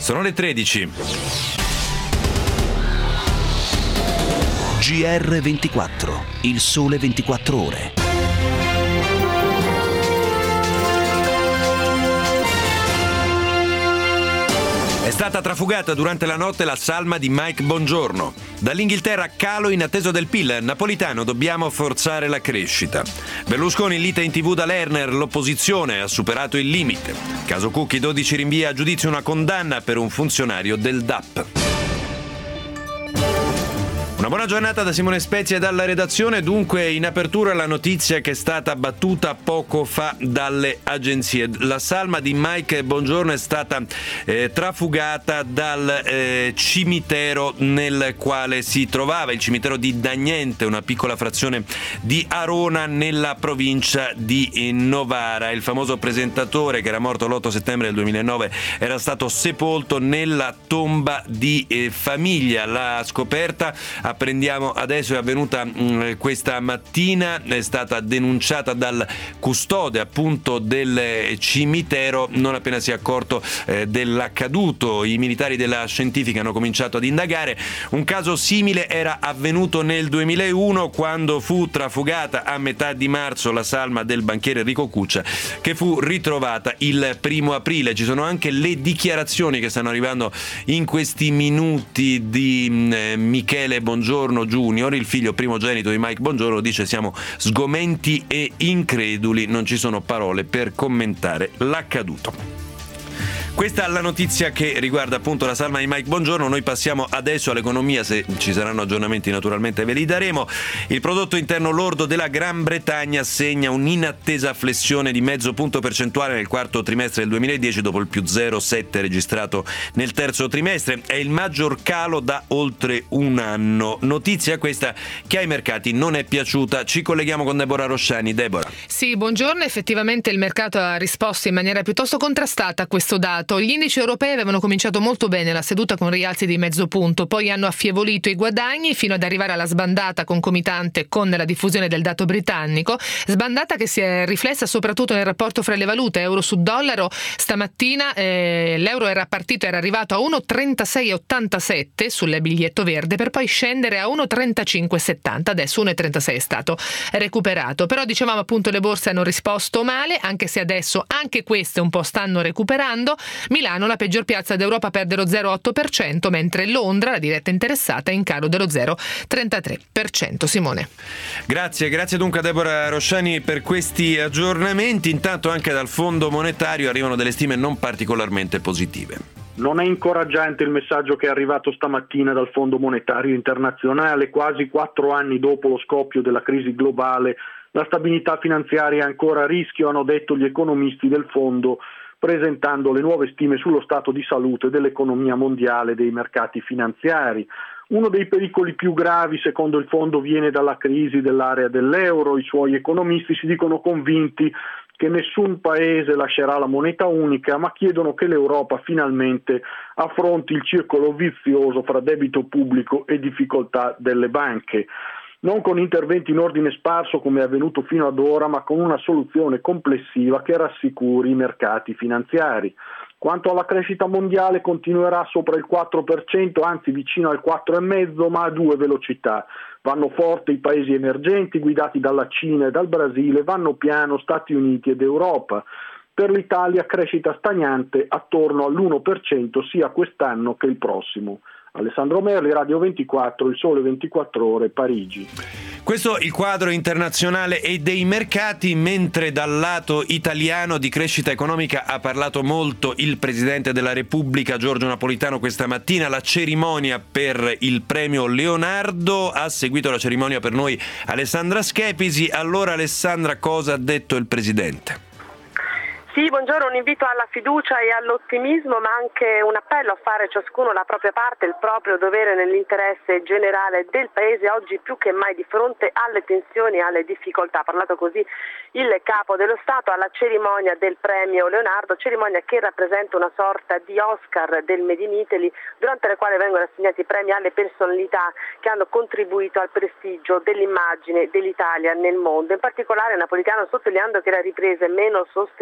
Sono le 13. GR24, il sole 24 ore. È stata trafugata durante la notte la salma di Mike Bongiorno. Dall'Inghilterra calo inatteso del PIL. Napolitano, dobbiamo forzare la crescita. Berlusconi lite in TV da Lerner, l'opposizione ha superato il limite. Caso Cucchi, 12 rinvia a giudizio una condanna per un funzionario del DAP. Una buona giornata da Simone Spezia e dalla redazione. Dunque, in apertura la notizia che è stata battuta poco fa dalle agenzie. La salma di Mike Bongiorno è stata trafugata dal cimitero nel quale si trovava, il cimitero di Dagnente, una piccola frazione di Arona nella provincia di Novara. Il famoso presentatore, che era morto l'8 settembre del 2009, era stato sepolto nella tomba di famiglia. La scoperta, apprendiamo adesso, è avvenuta questa mattina, è stata denunciata dal custode appunto del cimitero non appena si è accorto dell'accaduto. I militari della scientifica hanno cominciato ad indagare. Un caso simile era avvenuto nel 2001, quando fu trafugata a metà di marzo la salma del banchiere Enrico Cuccia, che fu ritrovata il 1° aprile. Ci sono anche le dichiarazioni che stanno arrivando in questi minuti di Michele Bongiorno Junior, il figlio primogenito di Mike Bongiorno. Dice: siamo sgomenti e increduli, non ci sono parole per commentare l'accaduto. Questa è la notizia che riguarda appunto la salma di Mike Bongiorno. Noi passiamo adesso all'economia, se ci saranno aggiornamenti naturalmente ve li daremo. Il prodotto interno lordo della Gran Bretagna segna un'inattesa flessione di mezzo punto percentuale nel quarto trimestre del 2010 dopo il più 0,7 registrato nel terzo trimestre. È il maggior calo da oltre un anno. Notizia questa che ai mercati non è piaciuta. Ci colleghiamo con Deborah Rosciani. Deborah. Sì, buongiorno. Effettivamente il mercato ha risposto in maniera piuttosto contrastata a questo dato. Gli indici europei avevano cominciato molto bene la seduta con rialzi di mezzo punto, poi hanno affievolito i guadagni fino ad arrivare alla sbandata concomitante con la diffusione del dato britannico, sbandata che si è riflessa soprattutto nel rapporto fra le valute euro su dollaro. Stamattina l'euro era arrivato a 1,3687 sul biglietto verde, per poi scendere a 1,3570, adesso 1,36 è stato recuperato. Però dicevamo appunto le borse hanno risposto male, anche se adesso anche queste un po' stanno recuperando. Milano, la peggior piazza d'Europa, perde lo 0,8%, mentre Londra, la diretta interessata, è in calo dello 0,33%. Simone. Grazie dunque a Deborah Rosciani per questi aggiornamenti. Intanto anche dal Fondo Monetario arrivano delle stime non particolarmente positive. Non è incoraggiante il messaggio che è arrivato stamattina dal Fondo Monetario Internazionale. Quasi 4 anni dopo lo scoppio della crisi globale, la stabilità finanziaria è ancora a rischio, hanno detto gli economisti del fondo, presentando le nuove stime sullo stato di salute dell'economia mondiale e dei mercati finanziari. Uno dei pericoli più gravi, secondo il fondo, viene dalla crisi dell'area dell'euro. I suoi economisti si dicono convinti che nessun paese lascerà la moneta unica, ma chiedono che l'Europa finalmente affronti il circolo vizioso fra debito pubblico e difficoltà delle banche. Non con interventi in ordine sparso come è avvenuto fino ad ora, ma con una soluzione complessiva che rassicuri i mercati finanziari. Quanto alla crescita mondiale, continuerà sopra il 4%, anzi vicino al 4,5%, ma a 2 velocità. Vanno forte i paesi emergenti guidati dalla Cina e dal Brasile, vanno piano Stati Uniti ed Europa. Per l'Italia crescita stagnante attorno all'1% sia quest'anno che il prossimo. Alessandro Merli, Radio 24, Il Sole 24 Ore, Parigi. Questo il quadro internazionale e dei mercati, mentre dal lato italiano di crescita economica ha parlato molto il Presidente della Repubblica Giorgio Napolitano questa mattina. La cerimonia per il premio Leonardo, ha seguito la cerimonia per noi Alessandra Schepisi. Allora Alessandra, cosa ha detto il Presidente? Sì, buongiorno, un invito alla fiducia e all'ottimismo, ma anche un appello a fare ciascuno la propria parte, il proprio dovere nell'interesse generale del Paese, oggi più che mai di fronte alle tensioni e alle difficoltà. Ha parlato così il Capo dello Stato alla cerimonia del premio Leonardo, cerimonia che rappresenta una sorta di Oscar del Made in Italy, durante la quale vengono assegnati premi alle personalità che hanno contribuito al prestigio dell'immagine dell'Italia nel mondo. In particolare Napolitano, sottolineando che la ripresa è meno sostenuta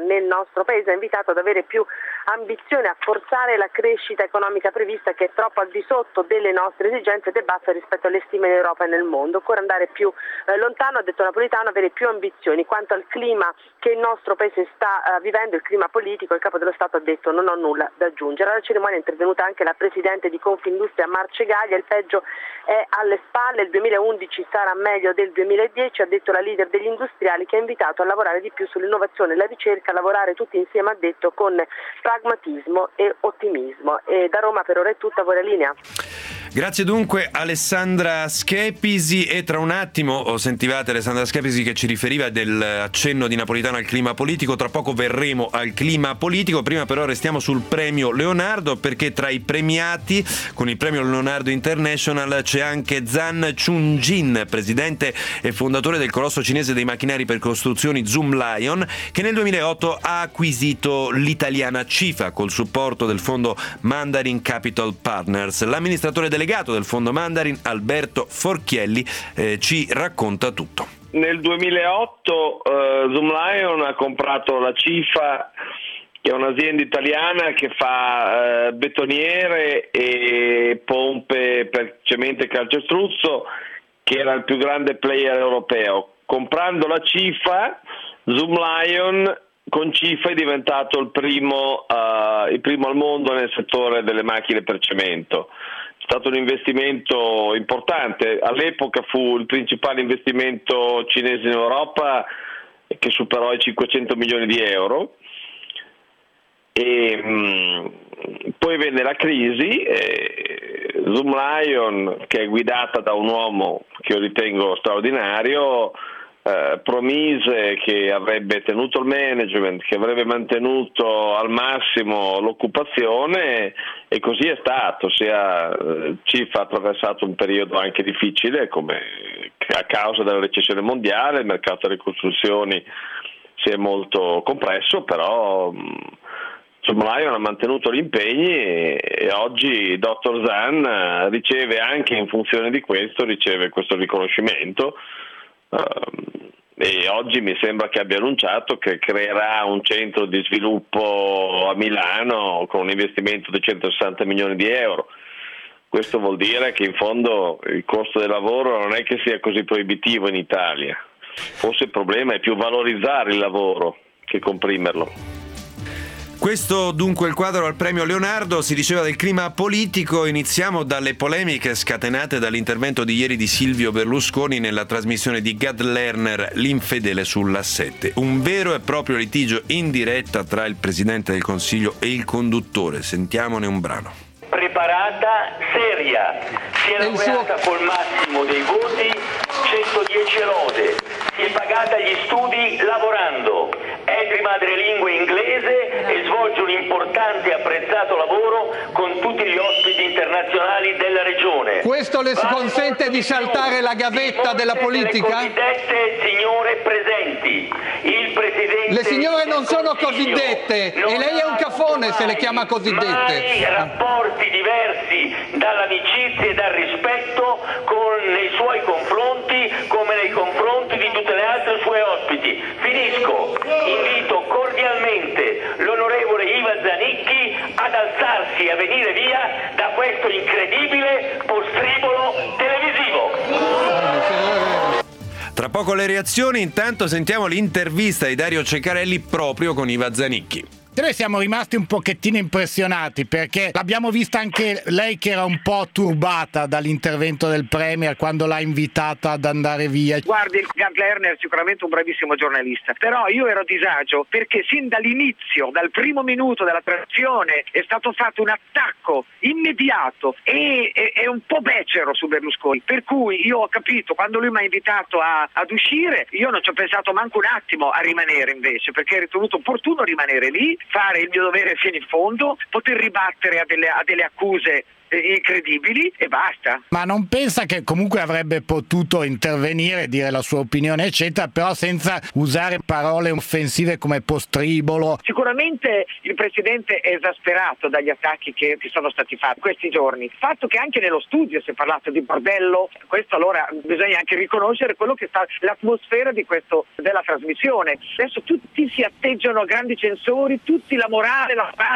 nel nostro paese, ha invitato ad avere più ambizione, a forzare la crescita economica prevista, che è troppo al di sotto delle nostre esigenze ed è bassa rispetto alle stime in Europa e nel mondo. Occorre andare più lontano, ha detto Napolitano, avere più ambizioni. Quanto al clima che il nostro paese sta vivendo, il clima politico, il Capo dello Stato ha detto non ho nulla da aggiungere. Alla cerimonia è intervenuta anche la Presidente di Confindustria Marcegaglia, il peggio è alle spalle, il 2011 sarà meglio del 2010, ha detto la leader degli industriali, che ha invitato a lavorare di più sull'innovazione e la ricerca, a lavorare tutti insieme, ha detto, con pragmatismo e ottimismo. E da Roma per ora è tutta, voi la linea. Grazie dunque Alessandra Schepisi, e tra un attimo sentivate Alessandra Schepisi che ci riferiva dell'accenno di Napolitano al clima politico, tra poco verremo al clima politico. Prima però restiamo sul premio Leonardo, perché tra i premiati con il premio Leonardo International c'è anche Zhan Chunjin, presidente e fondatore del colosso cinese dei macchinari per costruzioni Zoomlion, che nel 2008 ha acquisito l'italiana Cifa col supporto del fondo Mandarin Capital Partners. L'amministratore delegato del fondo Mandarin, Alberto Forchielli, ci racconta tutto. Nel 2008 Zoomlion ha comprato la Cifa, che è un'azienda italiana che fa betoniere e pompe per cemento e calcestruzzo, che era il più grande player europeo. Comprando la Cifa, Zoomlion con Cifa è diventato il primo al mondo nel settore delle macchine per cemento. È stato un investimento importante, all'epoca fu il principale investimento cinese in Europa, che superò i 500 milioni di euro. E poi venne la crisi, Zoomlion, che è guidata da un uomo che io ritengo straordinario, promise che avrebbe tenuto il management, che avrebbe mantenuto al massimo l'occupazione, e così è stato. Cifa ha attraversato un periodo anche difficile, come a causa della recessione mondiale, il mercato delle costruzioni si è molto compresso, però Zoomlion ha mantenuto gli impegni e oggi Dr. Zhan riceve, anche in funzione di questo, questo riconoscimento. E oggi mi sembra che abbia annunciato che creerà un centro di sviluppo a Milano con un investimento di 160 milioni di euro. Questo vuol dire che in fondo il costo del lavoro non è che sia così proibitivo in Italia. Forse il problema è più valorizzare il lavoro che comprimerlo. Questo dunque il quadro al premio Leonardo. Si diceva del clima politico, iniziamo dalle polemiche scatenate dall'intervento di ieri di Silvio Berlusconi nella trasmissione di Gad Lerner, L'infedele sulla 7. Un vero e proprio litigio in diretta tra il Presidente del Consiglio e il conduttore. Sentiamone un brano. Preparata, seria, si è laureata col massimo dei voti, 110 lode, si è pagata gli studi lavorando, è di madrelingua inglese e svolge un importante e apprezzato lavoro con tutti gli ospiti internazionali della regione. Questo le consente di saltare la gavetta della politica? Le cosiddette signore presenti. Il Presidente. Le signore non sono cosiddette e lei è un cafone se le chiama cosiddette. Mai rapporti diversi dall'amicizia e dal rispetto nei suoi confronti come nei confronti di tutte le altre sue ospiti. Finisco. Invito cordialmente l'onorevole Iva Zanicchi ad alzarsi e a venire via da questo incredibile postribolo televisivo. Tra poco le reazioni, intanto sentiamo l'intervista di Dario Ceccarelli proprio con Iva Zanicchi. Noi siamo rimasti un pochettino impressionati perché l'abbiamo vista anche lei che era un po' turbata dall'intervento del Premier quando l'ha invitata ad andare via. Guardi, il Gad Lerner è sicuramente un bravissimo giornalista, però io ero a disagio perché sin dall'inizio, dal primo minuto della trasmissione, è stato fatto un attacco immediato e è un po' becero su Berlusconi, per cui io ho capito, quando lui mi ha invitato ad uscire, io non ci ho pensato manco un attimo a rimanere invece, perché ho ritenuto opportuno rimanere lì, fare il mio dovere fino in fondo, poter ribattere a delle accuse incredibili e basta. Ma non pensa che comunque avrebbe potuto intervenire, dire la sua opinione eccetera, però senza usare parole offensive come postribolo? Sicuramente il Presidente è esasperato dagli attacchi che sono stati fatti questi giorni. Il fatto che anche nello studio si è parlato di bordello, questo allora bisogna anche riconoscere quello che sta l'atmosfera della trasmissione. Adesso tutti si atteggiano a grandi censori, tutti la morale.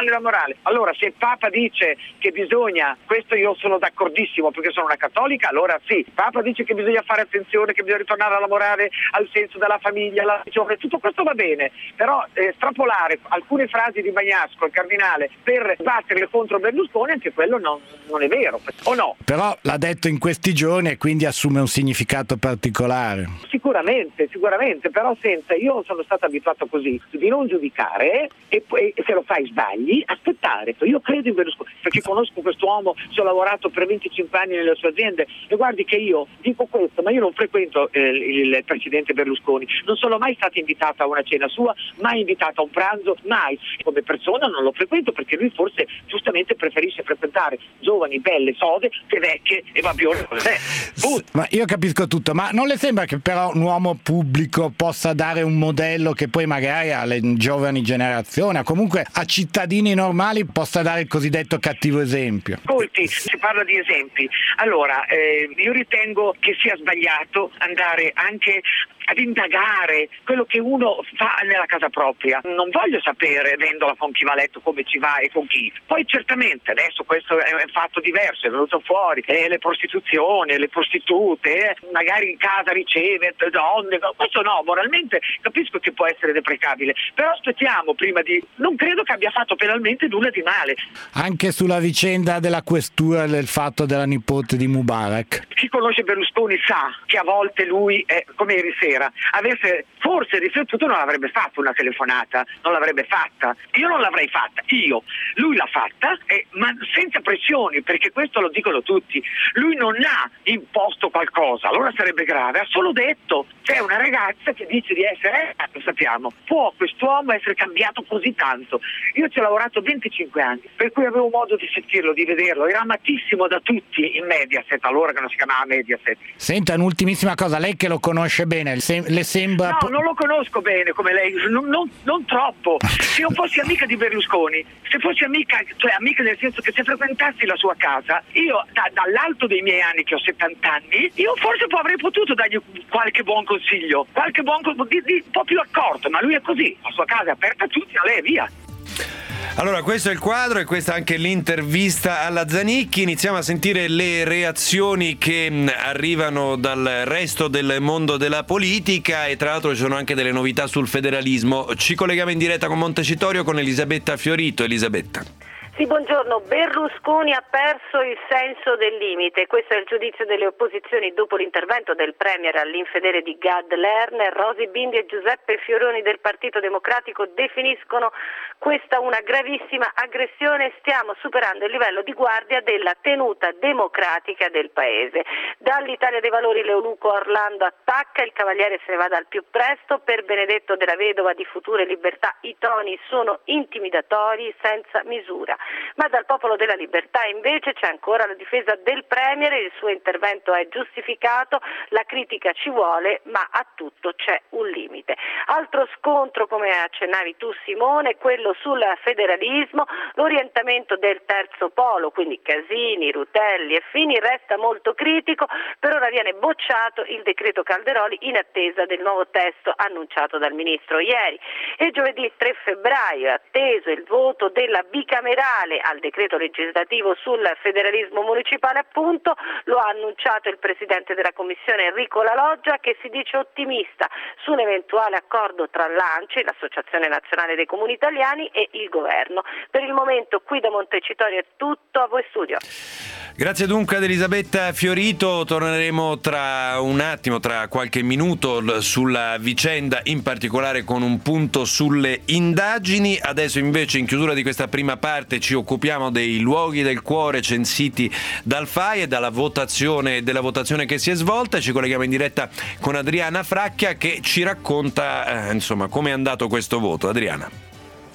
Allora se il Papa dice che bisogna, questo io sono d'accordissimo perché sono una cattolica, allora sì, il Papa dice che bisogna fare attenzione, che bisogna ritornare alla morale, al senso della famiglia, alla religione, tutto questo va bene, però estrapolare alcune frasi di Bagnasco, il cardinale, per batterle contro Berlusconi, anche quello non è vero, o no? Però l'ha detto in questi giorni e quindi assume un significato particolare. Sicuramente, però senza, io sono stato abituato così, di non giudicare e se lo fai sbagli, aspettare. Io credo in Berlusconi, perché conosco quest'uomo, ci ho lavorato per 25 anni nelle sue aziende e guardi che io dico questo, ma io non frequento il presidente Berlusconi, non sono mai stata invitata a una cena sua, mai invitata a un pranzo, mai. Come persona non lo frequento perché lui forse giustamente preferisce frequentare giovani, belle, sode, che vecchie e babbione come me. Ma io capisco tutto, ma non le sembra che però un uomo pubblico possa dare un modello che poi magari alle giovani generazioni, o comunque a cittadini normali, possa dare il cosiddetto cattivo esempio? Ascolti, si parla di esempi. Allora, io ritengo che sia sbagliato andare anche ad indagare quello che uno fa nella casa propria. Non voglio sapere, vendola con chi va a letto, come ci va e con chi. Poi certamente adesso questo è un fatto diverso, è venuto fuori, le prostituzioni, le prostitute, magari in casa riceve donne, questo no, moralmente capisco che può essere deprecabile, però aspettiamo prima di... Non credo che abbia fatto penalmente nulla di male. Anche sulla vicenda della questura del fatto della nipote di Mubarak. Chi conosce Berlusconi sa che a volte lui è come ieri sera, avesse forse riflettuto non avrebbe fatto una telefonata, non l'avrebbe fatta, io non l'avrei fatta, lui l'ha fatta ma senza pressioni, perché questo lo dicono tutti, lui non ha imposto qualcosa, allora sarebbe grave, ha solo detto c'è una ragazza che dice di essere, lo sappiamo, può quest'uomo essere cambiato così tanto? Io ci ho lavorato 25 anni, per cui avevo modo di sentirlo, di vederlo, era amatissimo da tutti in Mediaset, allora che non si chiamava Mediaset. Senta, un'ultimissima cosa, lei che lo conosce bene, le sembra... No, non lo conosco bene come lei, non troppo. Se io fossi amica di Berlusconi, se fossi amica, cioè amica nel senso che se frequentassi la sua casa, io dall'alto dei miei anni, che ho 70 anni, io forse avrei potuto dargli qualche buon consiglio, un po' più accorto, ma lui è così, la sua casa è aperta a tutti, a lei è via. Allora, questo è il quadro e questa è anche l'intervista alla Zanicchi. Iniziamo a sentire le reazioni che arrivano dal resto del mondo della politica e tra l'altro ci sono anche delle novità sul federalismo. Ci colleghiamo in diretta con Montecitorio con Elisabetta Fiorito. Elisabetta. Sì, buongiorno. Berlusconi ha perso il senso del limite. Questo è il giudizio delle opposizioni dopo l'intervento del Premier all'infedele di Gad Lerner. Rosi Bindi e Giuseppe Fioroni del Partito Democratico definiscono questa una gravissima aggressione. Stiamo superando il livello di guardia della tenuta democratica del Paese. Dall'Italia dei Valori Leoluco Orlando attacca, il Cavaliere se ne vada al più presto. Per Benedetto della Vedova di Futuro e Libertà i toni sono intimidatori senza misura. Ma dal Popolo della Libertà invece c'è ancora la difesa del Premier, il suo intervento è giustificato, la critica ci vuole, ma a tutto c'è un limite. Altro scontro, come accennavi tu Simone, quello sul federalismo, l'orientamento del terzo polo, quindi Casini, Rutelli e Fini, resta molto critico, per ora viene bocciato il decreto Calderoli in attesa del nuovo testo annunciato dal Ministro ieri. E giovedì 3 febbraio è atteso il voto della bicamerale al decreto legislativo sul federalismo municipale, appunto, lo ha annunciato il Presidente della Commissione Enrico La Loggia, che si dice ottimista su un eventuale accordo tra l'ANCI, l'Associazione Nazionale dei Comuni Italiani, e il Governo. Per il momento qui da Montecitorio è tutto, a voi studio. Grazie dunque ad Elisabetta Fiorito, torneremo tra un attimo, tra qualche minuto, sulla vicenda, in particolare con un punto sulle indagini. Adesso invece in chiusura di questa prima parte ci occupiamo dei luoghi del cuore censiti dal FAI e della votazione che si è svolta. Ci colleghiamo in diretta con Adriana Fracchia che ci racconta come è andato questo voto. Adriana.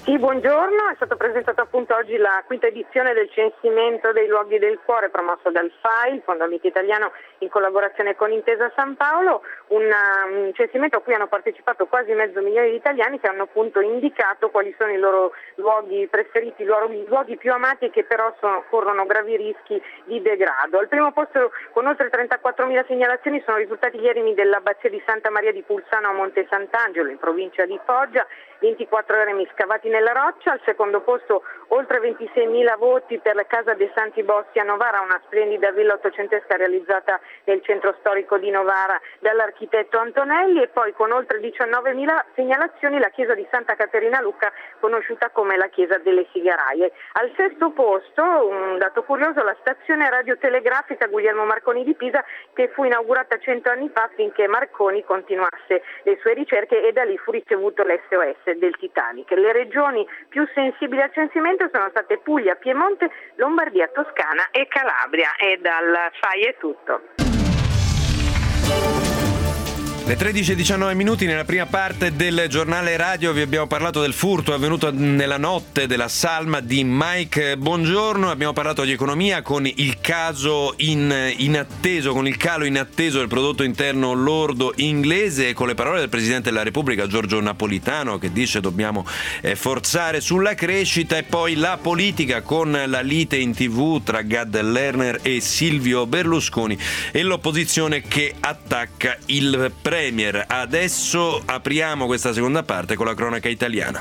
Sì, buongiorno, è stata presentata appunto oggi la quinta edizione del censimento dei luoghi del cuore promosso dal FAI, il Fondo Amico Italiano, in collaborazione con Intesa San Paolo, un censimento a cui hanno partecipato quasi 500.000 di italiani che hanno appunto indicato quali sono i loro luoghi preferiti, i loro luoghi più amati che però corrono gravi rischi di degrado. Al primo posto con oltre 34.000 segnalazioni sono risultati gli eremi dell'abbazia di Santa Maria di Pulsano a Monte Sant'Angelo in provincia di Foggia, 24 eremi scavati nella roccia. Al secondo posto oltre 26.000 voti per la Casa dei Santi Boschi a Novara, una splendida villa ottocentesca realizzata nel centro storico di Novara dall'architetto Antonelli, e poi con oltre 19.000 segnalazioni la chiesa di Santa Caterina Lucca, conosciuta come la chiesa delle Figaraie. Al sesto posto, un dato curioso, la stazione radiotelegrafica Guglielmo Marconi di Pisa, che fu inaugurata 100 anni fa affinché Marconi continuasse le sue ricerche, e da lì fu ricevuto l'SOS del Titanic. Le regioni più sensibili al censimento sono state Puglia, Piemonte, Lombardia, Toscana e Calabria. E dal FAI è tutto. Le 13:19 nella prima parte del giornale radio vi abbiamo parlato del furto avvenuto nella notte della salma di Mike Bongiorno, abbiamo parlato di economia con il caso inatteso, con il calo inatteso del prodotto interno lordo inglese, e con le parole del Presidente della Repubblica Giorgio Napolitano che dice dobbiamo forzare sulla crescita, e poi la politica con la lite in TV tra Gad Lerner e Silvio Berlusconi e l'opposizione che attacca il Premier. Adesso apriamo questa seconda parte con la cronaca italiana.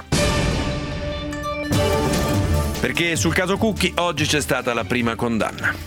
Perché sul caso Cucchi oggi c'è stata la prima condanna.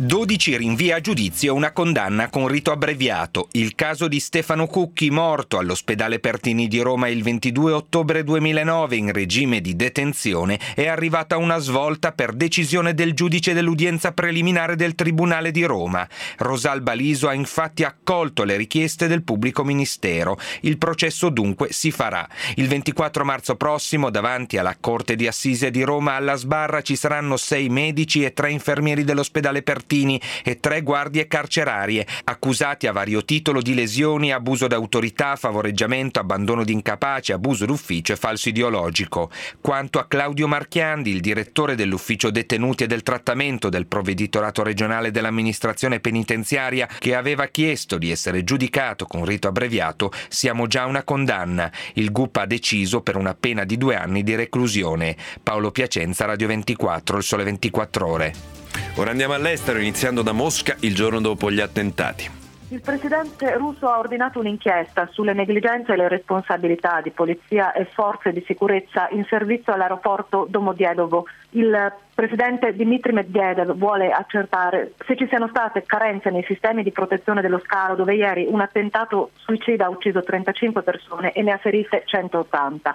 12 rinvii a giudizio e una condanna con rito abbreviato. Il caso di Stefano Cucchi, morto all'ospedale Pertini di Roma il 22 ottobre 2009 in regime di detenzione, è arrivata una svolta per decisione del giudice dell'udienza preliminare del Tribunale di Roma. Rosalba Liso ha infatti accolto le richieste del pubblico ministero. Il processo dunque si farà. Il 24 marzo prossimo, davanti alla Corte di Assise di Roma alla Sbarra, ci saranno 6 medici e 3 infermieri dell'ospedale Pertini e 3 guardie carcerarie, accusati a vario titolo di lesioni, abuso d'autorità, favoreggiamento, abbandono di incapace, abuso d'ufficio e falso ideologico. Quanto a Claudio Marchiandi, il direttore dell'ufficio detenuti e del trattamento del provveditorato regionale dell'amministrazione penitenziaria, che aveva chiesto di essere giudicato con rito abbreviato, siamo già a una condanna. Il GUP ha deciso per una pena di 2 anni di reclusione. Paolo Piacenza, Radio 24, Il Sole 24 Ore. Ora andiamo all'estero, iniziando da Mosca il giorno dopo gli attentati. Il presidente russo ha ordinato un'inchiesta sulle negligenze e le responsabilità di polizia e forze di sicurezza in servizio all'aeroporto Domodedovo. Il presidente Dmitry Medvedev vuole accertare se ci siano state carenze nei sistemi di protezione dello scalo, dove ieri un attentato suicida ha ucciso 35 persone e ne ha ferite 180.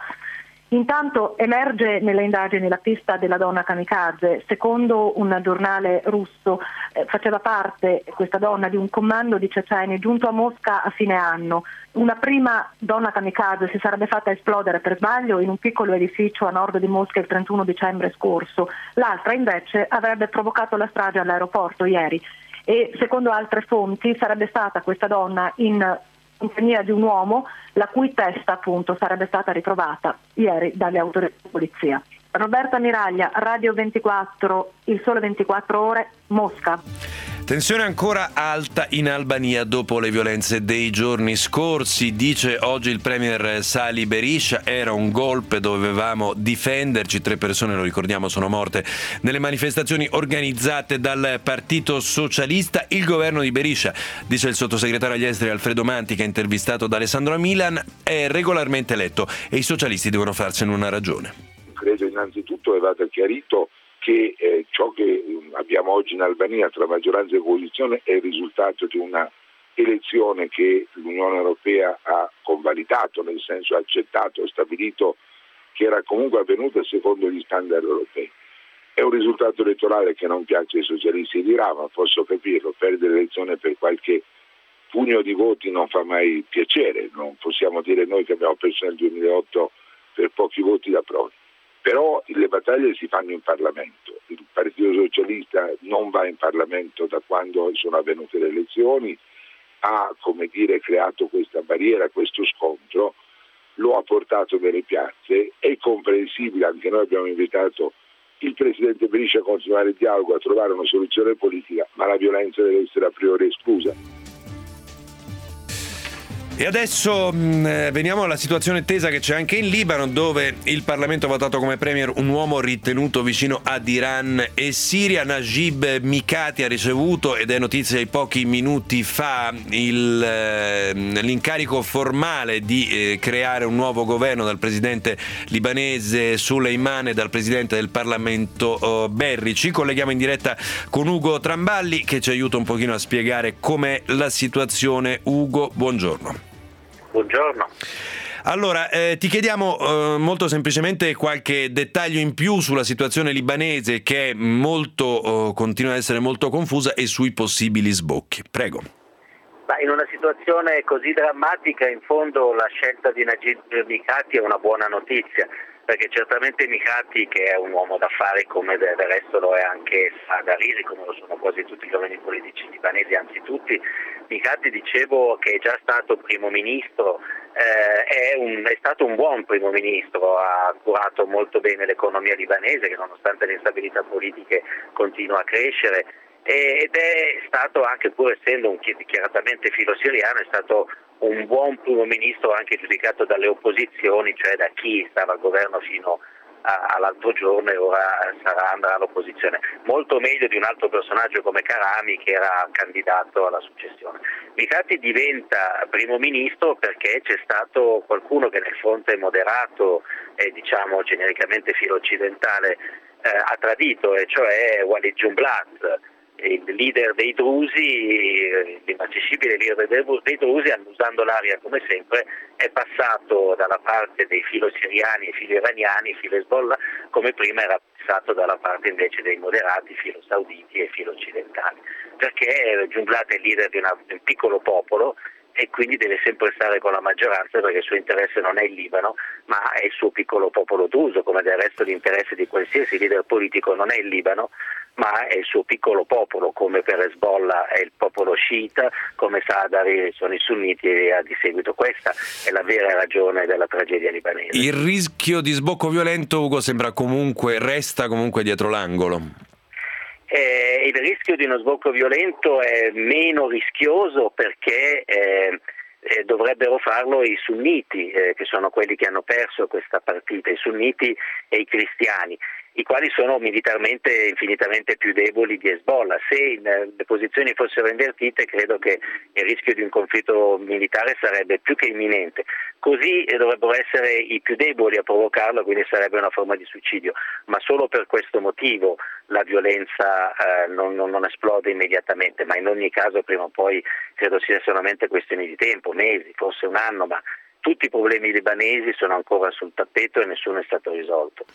Intanto emerge nelle indagini la pista della donna kamikaze. Secondo un giornale russo faceva parte questa donna di un comando di ceceni giunto a Mosca a fine anno. Una prima donna kamikaze si sarebbe fatta esplodere per sbaglio in un piccolo edificio a nord di Mosca il 31 dicembre scorso. L'altra invece avrebbe provocato la strage all'aeroporto ieri, e secondo altre fonti sarebbe stata questa donna in compagnia di un uomo la cui testa appunto sarebbe stata ritrovata ieri dalle autorità di polizia. Roberta Miraglia, Radio 24, Il Sole 24 Ore, Mosca. Tensione ancora alta in Albania dopo le violenze dei giorni scorsi, dice oggi il premier Sali Berisha. Era un golpe, dovevamo difenderci. 3 persone, lo ricordiamo, sono morte nelle manifestazioni organizzate dal Partito Socialista. Il governo di Berisha, dice il sottosegretario agli esteri Alfredo Mantica, intervistato da Alessandro Milan, è regolarmente eletto e i socialisti devono farsene una ragione. Credo innanzitutto avete chiarito che ciò che abbiamo oggi in Albania tra maggioranza e opposizione è il risultato di una elezione che l'Unione Europea ha convalidato, nel senso ha accettato, ha stabilito che era comunque avvenuta secondo gli standard europei. È un risultato elettorale che non piace ai socialisti di Rama, posso capirlo, perdere l'elezione per qualche pugno di voti non fa mai piacere, non possiamo dire noi che abbiamo perso nel 2008 per pochi voti da prova. Però le battaglie si fanno in Parlamento. Il Partito Socialista non va in Parlamento da quando sono avvenute le elezioni, ha creato questa barriera, questo scontro, lo ha portato nelle piazze. È comprensibile, anche noi abbiamo invitato il Presidente Berisha a continuare il dialogo, a trovare una soluzione politica, ma la violenza deve essere a priori esclusa. E adesso veniamo alla situazione tesa che c'è anche in Libano, dove il Parlamento ha votato come premier un uomo ritenuto vicino ad Iran e Siria. Najib Mikati ha ricevuto, ed è notizia di pochi minuti fa, l'incarico formale di creare un nuovo governo dal presidente libanese Suleiman e dal presidente del Parlamento Berri. Ci colleghiamo in diretta con Ugo Tramballi, che ci aiuta un pochino a spiegare com'è la situazione. Ugo, buongiorno. Buongiorno. Allora, ti chiediamo molto semplicemente qualche dettaglio in più sulla situazione libanese, che è continua ad essere molto confusa, e sui possibili sbocchi. Prego. In una situazione così drammatica, in fondo la scelta di Najib Mikati è una buona notizia, perché certamente Mikati, che è un uomo d'affari come del resto lo è anche Saad Hariri, come lo sono quasi tutti gli uomini politici libanesi, anzi tutti, Mikati, dicevo, che è già stato primo ministro, è stato un buon primo ministro, ha curato molto bene l'economia libanese, che nonostante le instabilità politiche continua a crescere, ed è stato anche, pur essendo dichiaratamente filo-siriano, è stato un buon primo ministro anche giudicato dalle opposizioni, cioè da chi stava al governo fino all'altro giorno e ora andrà all'opposizione. Molto meglio di un altro personaggio come Karami, che era candidato alla successione. Mikati diventa primo ministro perché c'è stato qualcuno che nel fronte moderato e diciamo genericamente filo-occidentale ha tradito, e cioè Walid Jumblat, il leader dei Drusi, l'immarcescibile leader dei Drusi, annusando l'aria come sempre, è passato dalla parte dei filo-siriani e filo-iraniani, filo-Hezbollah, come prima era passato dalla parte invece dei moderati, filo-sauditi e filo-occidentali, perché Jumblat è il leader di un piccolo popolo e quindi deve sempre stare con la maggioranza, perché il suo interesse non è il Libano, ma è il suo piccolo popolo druso, come del resto l'interesse di qualsiasi leader politico non è il Libano, ma è il suo piccolo popolo, come per Hezbollah è il popolo sciita, come Saad Hariri sono i sunniti, e di seguito questa è la vera ragione della tragedia libanese. Il rischio di sbocco violento, Ugo, resta comunque dietro l'angolo. Il rischio di uno sbocco violento è meno rischioso perché dovrebbero farlo i sunniti, che sono quelli che hanno perso questa partita, i sunniti e i cristiani, i quali sono militarmente infinitamente più deboli di Hezbollah. Se le posizioni fossero invertite, credo che il rischio di un conflitto militare sarebbe più che imminente. Così dovrebbero essere i più deboli a provocarlo, quindi sarebbe una forma di suicidio, ma solo per questo motivo la violenza non esplode immediatamente, ma in ogni caso prima o poi credo sia solamente questione di tempo, mesi, forse un anno, ma tutti i problemi libanesi sono ancora sul tappeto e nessuno è stato risolto.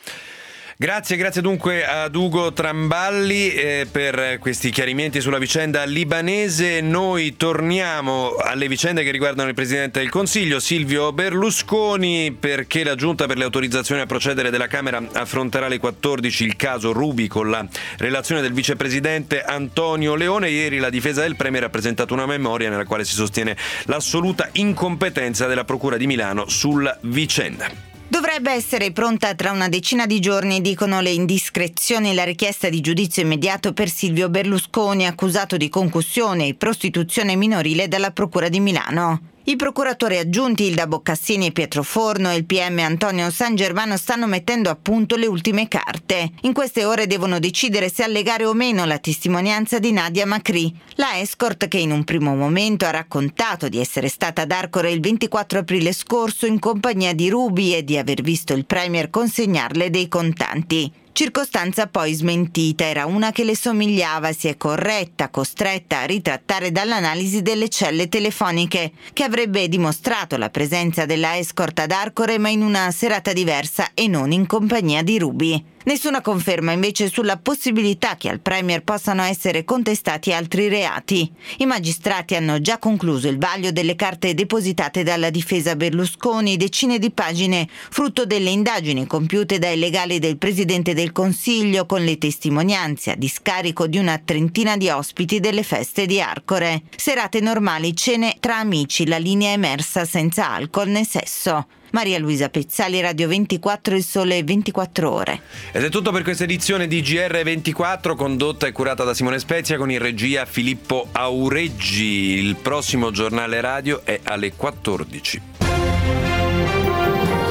Grazie dunque ad Ugo Tramballi per questi chiarimenti sulla vicenda libanese. Noi torniamo alle vicende che riguardano il Presidente del Consiglio, Silvio Berlusconi, perché la Giunta per le autorizzazioni a procedere della Camera affronterà alle 14 il caso Ruby con la relazione del Vicepresidente Antonio Leone. Ieri la difesa del Premier ha presentato una memoria nella quale si sostiene l'assoluta incompetenza della Procura di Milano sulla vicenda. Dovrebbe essere pronta tra una decina di giorni, dicono le indiscrezioni, la richiesta di giudizio immediato per Silvio Berlusconi, accusato di concussione e prostituzione minorile dalla Procura di Milano. I procuratori aggiunti Ilda Boccassini e Pietro Forno e il PM Antonio San Germano stanno mettendo a punto le ultime carte. In queste ore devono decidere se allegare o meno la testimonianza di Nadia Macri, la escort che in un primo momento ha raccontato di essere stata ad Arcore il 24 aprile scorso in compagnia di Ruby e di aver visto il Premier consegnarle dei contanti. Circostanza poi smentita, era una che le somigliava, si è costretta a ritrattare dall'analisi delle celle telefoniche, che avrebbe dimostrato la presenza della escort ad Arcore ma in una serata diversa e non in compagnia di Ruby. Nessuna conferma invece sulla possibilità che al Premier possano essere contestati altri reati. I magistrati hanno già concluso il vaglio delle carte depositate dalla difesa Berlusconi, decine di pagine, frutto delle indagini compiute dai legali del Presidente del Consiglio con le testimonianze a discarico di una trentina di ospiti delle feste di Arcore. Serate normali, cene tra amici, la linea emersa senza alcol né sesso. Maria Luisa Pezzali, Radio 24, Il Sole 24 Ore. Ed è tutto per questa edizione di GR24, condotta e curata da Simone Spezia, con in regia Filippo Aureggi. Il prossimo giornale radio è alle 14.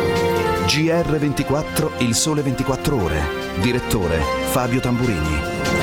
GR24, Il Sole 24 Ore. Direttore Fabio Tamburini.